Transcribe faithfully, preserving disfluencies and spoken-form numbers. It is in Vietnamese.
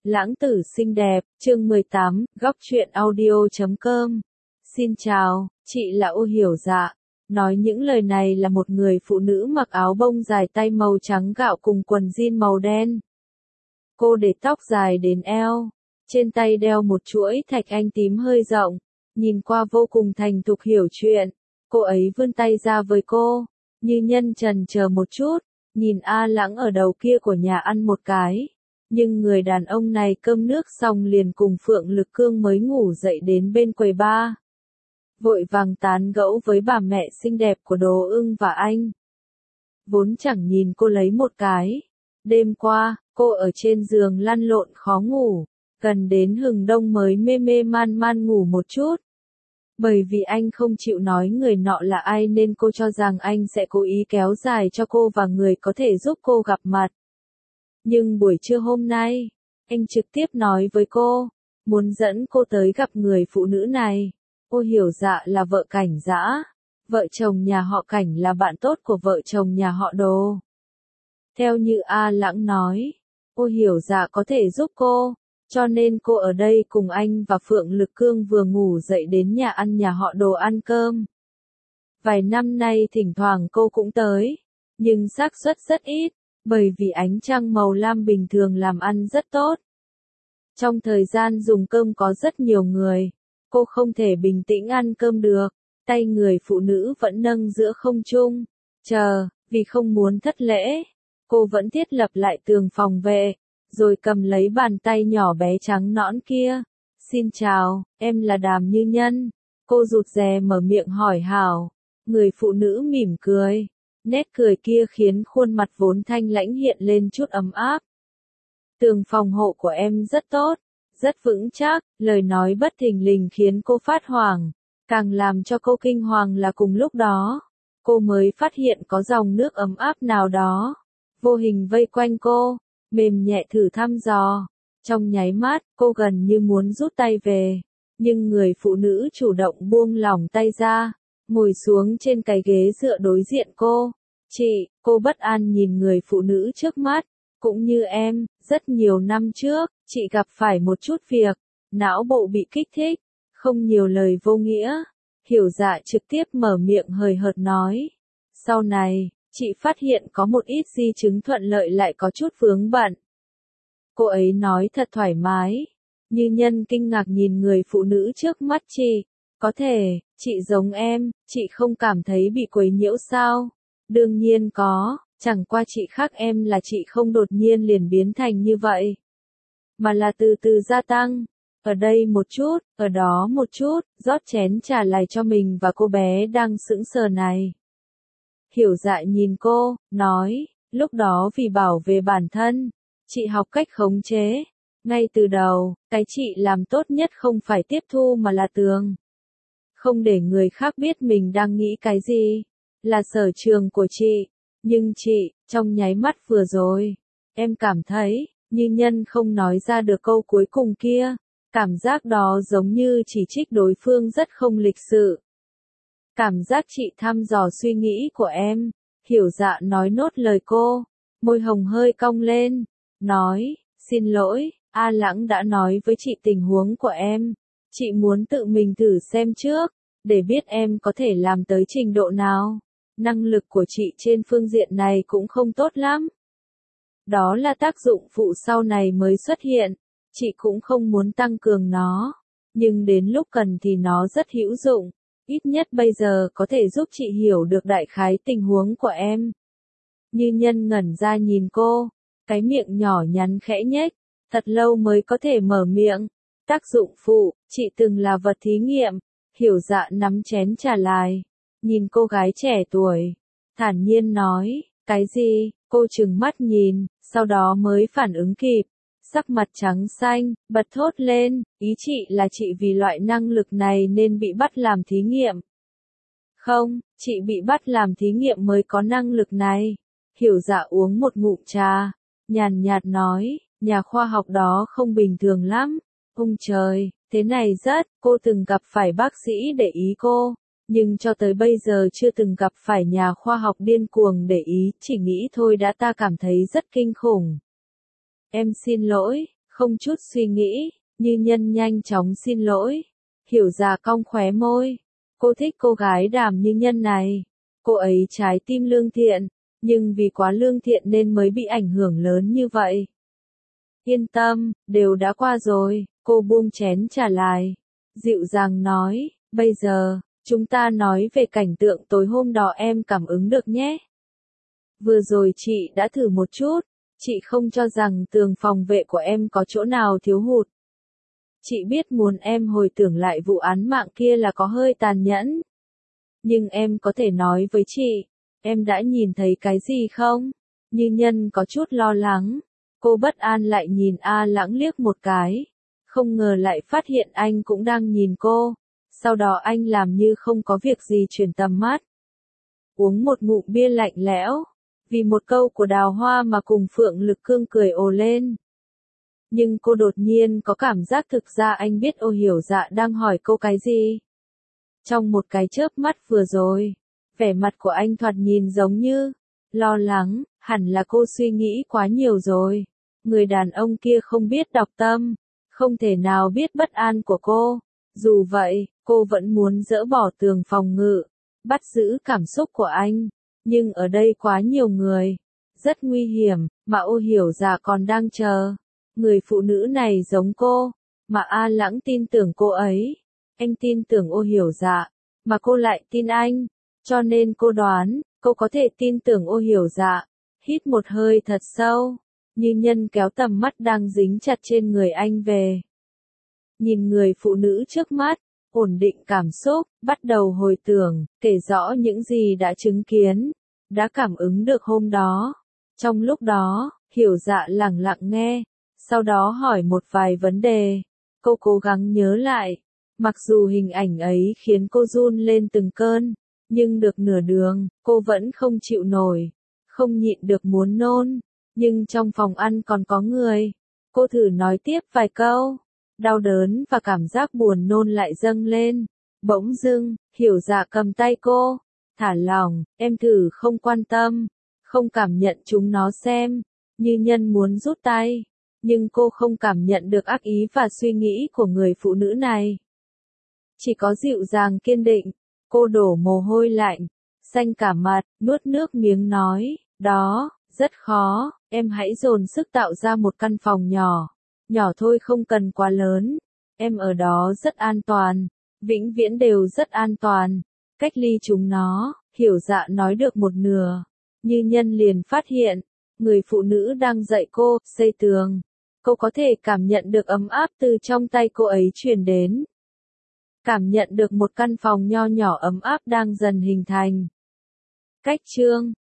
Lãng tử xinh đẹp, chương mười tám, góc truyện audio chấm com. Xin chào, chị là Ô Hiểu Dạ. Nói những lời này là một người phụ nữ mặc áo bông dài tay màu trắng gạo cùng quần jean màu đen. Cô để tóc dài đến eo, trên tay đeo một chuỗi thạch anh tím hơi rộng, nhìn qua vô cùng thành thục hiểu chuyện. Cô ấy vươn tay ra với cô, như nhân chần chờ một chút, nhìn A Lãng ở đầu kia của nhà ăn một cái. Nhưng người đàn ông này cơm nước xong liền cùng Phượng Lực Cương mới ngủ dậy đến bên quầy bar. Vội vàng tán gẫu với bà mẹ xinh đẹp của Đồ Ưng và anh. Vốn chẳng nhìn cô lấy một cái. Đêm qua, cô ở trên giường lăn lộn khó ngủ, gần đến hừng đông mới mê mê man man ngủ một chút. Bởi vì anh không chịu nói người nọ là ai nên cô cho rằng anh sẽ cố ý kéo dài cho cô và người có thể giúp cô gặp mặt. Nhưng buổi trưa hôm nay, anh trực tiếp nói với cô, muốn dẫn cô tới gặp người phụ nữ này. Ô Hiểu Dạ là vợ Cảnh Dã, vợ chồng nhà họ Cảnh là bạn tốt của vợ chồng nhà họ Đồ. Theo như A Lãng nói, Ô Hiểu Dạ có thể giúp cô, cho nên cô ở đây cùng anh và Phượng Lực Cương vừa ngủ dậy đến nhà ăn nhà họ Đồ ăn cơm. Vài năm nay thỉnh thoảng cô cũng tới, nhưng xác suất rất ít. Bởi vì ánh trăng màu lam bình thường làm ăn rất tốt. Trong thời gian dùng cơm có rất nhiều người, cô không thể bình tĩnh ăn cơm được, tay người phụ nữ vẫn nâng giữa không trung, chờ, vì không muốn thất lễ, cô vẫn thiết lập lại tường phòng vệ, rồi cầm lấy bàn tay nhỏ bé trắng nõn kia. Xin chào, em là Đàm Như Nhân, cô rụt rè mở miệng hỏi hảo, người phụ nữ mỉm cười. Nét cười kia khiến khuôn mặt vốn thanh lãnh hiện lên chút ấm áp. Tường phòng hộ của em rất tốt, rất vững chắc, lời nói bất thình lình khiến cô phát hoảng. Càng làm cho cô kinh hoàng là cùng lúc đó, cô mới phát hiện có dòng nước ấm áp nào đó, vô hình vây quanh cô, mềm nhẹ thử thăm dò. Trong nháy mắt, cô gần như muốn rút tay về, nhưng người phụ nữ chủ động buông lỏng tay ra. Ngồi xuống trên cái ghế dựa đối diện cô. Chị, cô bất an nhìn người phụ nữ trước mắt. Cũng như em, rất nhiều năm trước, chị gặp phải một chút việc, não bộ bị kích thích, không nhiều lời vô nghĩa. Hiểu Dạ trực tiếp mở miệng hời hợt nói. Sau này, chị phát hiện có một ít di chứng thuận lợi lại có chút vướng bận. Cô ấy nói thật thoải mái. Như Nhân kinh ngạc nhìn người phụ nữ trước mắt chị. Có thể, chị giống em, chị không cảm thấy bị quấy nhiễu sao? Đương nhiên có, chẳng qua chị khác em là chị không đột nhiên liền biến thành như vậy. Mà là từ từ gia tăng, ở đây một chút, ở đó một chút, rót chén trà lại cho mình và cô bé đang sững sờ này. Hiểu Dạ nhìn cô, nói, lúc đó vì bảo vệ bản thân, chị học cách khống chế. Ngay từ đầu, cái chị làm tốt nhất không phải tiếp thu mà là tường. Không để người khác biết mình đang nghĩ cái gì, là sở trường của chị. Nhưng chị, trong nháy mắt vừa rồi, em cảm thấy, Như Nhân không nói ra được câu cuối cùng kia. Cảm giác đó giống như chỉ trích đối phương rất không lịch sự. Cảm giác chị thăm dò suy nghĩ của em. Hiểu Dạ nói nốt lời cô, môi hồng hơi cong lên, nói, xin lỗi, A Lãng đã nói với chị tình huống của em. Chị muốn tự mình thử xem trước, để biết em có thể làm tới trình độ nào. Năng lực của chị trên phương diện này cũng không tốt lắm. Đó là tác dụng phụ sau này mới xuất hiện. Chị cũng không muốn tăng cường nó. Nhưng đến lúc cần thì nó rất hữu dụng. Ít nhất bây giờ có thể giúp chị hiểu được đại khái tình huống của em. Như Nhân ngẩn ra nhìn cô. Cái miệng nhỏ nhắn khẽ nhếch. Thật lâu mới có thể mở miệng. Tác dụng phụ, chị từng là vật thí nghiệm. Hiểu Dạ nắm chén trà lại, nhìn cô gái trẻ tuổi, thản nhiên nói, cái gì? Cô trừng mắt nhìn, sau đó mới phản ứng kịp, sắc mặt trắng xanh, bật thốt lên, ý chị là chị vì loại năng lực này nên bị bắt làm thí nghiệm. Không, chị bị bắt làm thí nghiệm mới có năng lực này. Hiểu Dạ uống một ngụm trà, nhàn nhạt nói, nhà khoa học đó không bình thường lắm. Ông trời, thế này rất, cô từng gặp phải bác sĩ để ý cô, nhưng cho tới bây giờ chưa từng gặp phải nhà khoa học điên cuồng để ý, chỉ nghĩ thôi đã ta cảm thấy rất kinh khủng. Em xin lỗi, Không chút suy nghĩ, Như Nhân nhanh chóng xin lỗi. Hiểu Dạ cong khóe môi. Cô thích cô gái Đàm Như Nhân này. Cô ấy trái tim lương thiện, nhưng vì quá lương thiện nên mới bị ảnh hưởng lớn như vậy. Yên tâm, đều đã qua rồi, cô buông chén trà lại. Dịu dàng nói, bây giờ, chúng ta nói về cảnh tượng tối hôm đó em cảm ứng được nhé. Vừa rồi chị đã thử một chút, chị không cho rằng tường phòng vệ của em có chỗ nào thiếu hụt. Chị biết muốn em hồi tưởng lại vụ án mạng kia là có hơi tàn nhẫn. Nhưng em có thể nói với chị, em đã nhìn thấy cái gì không? Như Nhân có chút lo lắng. Cô bất an lại nhìn A Lãng liếc một cái. Không ngờ lại phát hiện anh cũng đang nhìn cô. Sau đó anh làm như không có việc gì chuyển tầm mắt. Uống một ngụm bia lạnh lẽo. Vì một câu của Đào Hoa mà cùng Phượng Lực Cương cười ồ lên. Nhưng cô đột nhiên có cảm giác thực ra anh biết Ô Hiểu Dạ đang hỏi cô cái gì. Trong một cái chớp mắt vừa rồi, vẻ mặt của anh thoạt nhìn giống như lo lắng, hẳn là cô suy nghĩ quá nhiều rồi. Người đàn ông kia không biết đọc tâm, không thể nào biết bất an của cô. Dù vậy, cô vẫn muốn dỡ bỏ tường phòng ngự, bắt giữ cảm xúc của anh. Nhưng ở đây quá nhiều người, rất nguy hiểm, mà Ô Hiểu Dạ còn đang chờ. Người phụ nữ này giống cô, mà A Lãng tin tưởng cô ấy. Anh tin tưởng Ô Hiểu Dạ, mà cô lại tin anh. Cho nên cô đoán, cô có thể tin tưởng Ô Hiểu Dạ. Hít một hơi thật sâu, Như Nhân kéo tầm mắt đang dính chặt trên người anh về. Nhìn người phụ nữ trước mắt, ổn định cảm xúc, bắt đầu hồi tưởng, kể rõ những gì đã chứng kiến, đã cảm ứng được hôm đó. Trong lúc đó, Hiểu Dạ lặng lặng nghe, sau đó hỏi một vài vấn đề. Cô cố gắng nhớ lại, mặc dù hình ảnh ấy khiến cô run lên từng cơn, nhưng được nửa đường, cô vẫn không chịu nổi, không nhịn được muốn nôn. Nhưng trong phòng ăn còn có người. Cô thử nói tiếp vài câu. Đau đớn và cảm giác buồn nôn lại dâng lên. Bỗng dưng, Hiểu Dạ cầm tay cô. Thả lỏng, em thử không quan tâm, không cảm nhận chúng nó xem. Như Nhân muốn rút tay, nhưng cô không cảm nhận được ác ý và suy nghĩ của người phụ nữ này. Chỉ có dịu dàng kiên định. Cô đổ mồ hôi lạnh, xanh cả mặt, nuốt nước miếng nói, đó, rất khó, em hãy dồn sức tạo ra một căn phòng nhỏ. Nhỏ thôi không cần quá lớn. Em ở đó rất an toàn, vĩnh viễn đều rất an toàn. Cách ly chúng nó, Hiểu Dạ nói được một nửa. Như Nhân liền phát hiện, người phụ nữ đang dạy cô, xây tường. Cô có thể cảm nhận được ấm áp từ trong tay cô ấy truyền đến. Cảm nhận được một căn phòng nho nhỏ ấm áp đang dần hình thành. Cách chương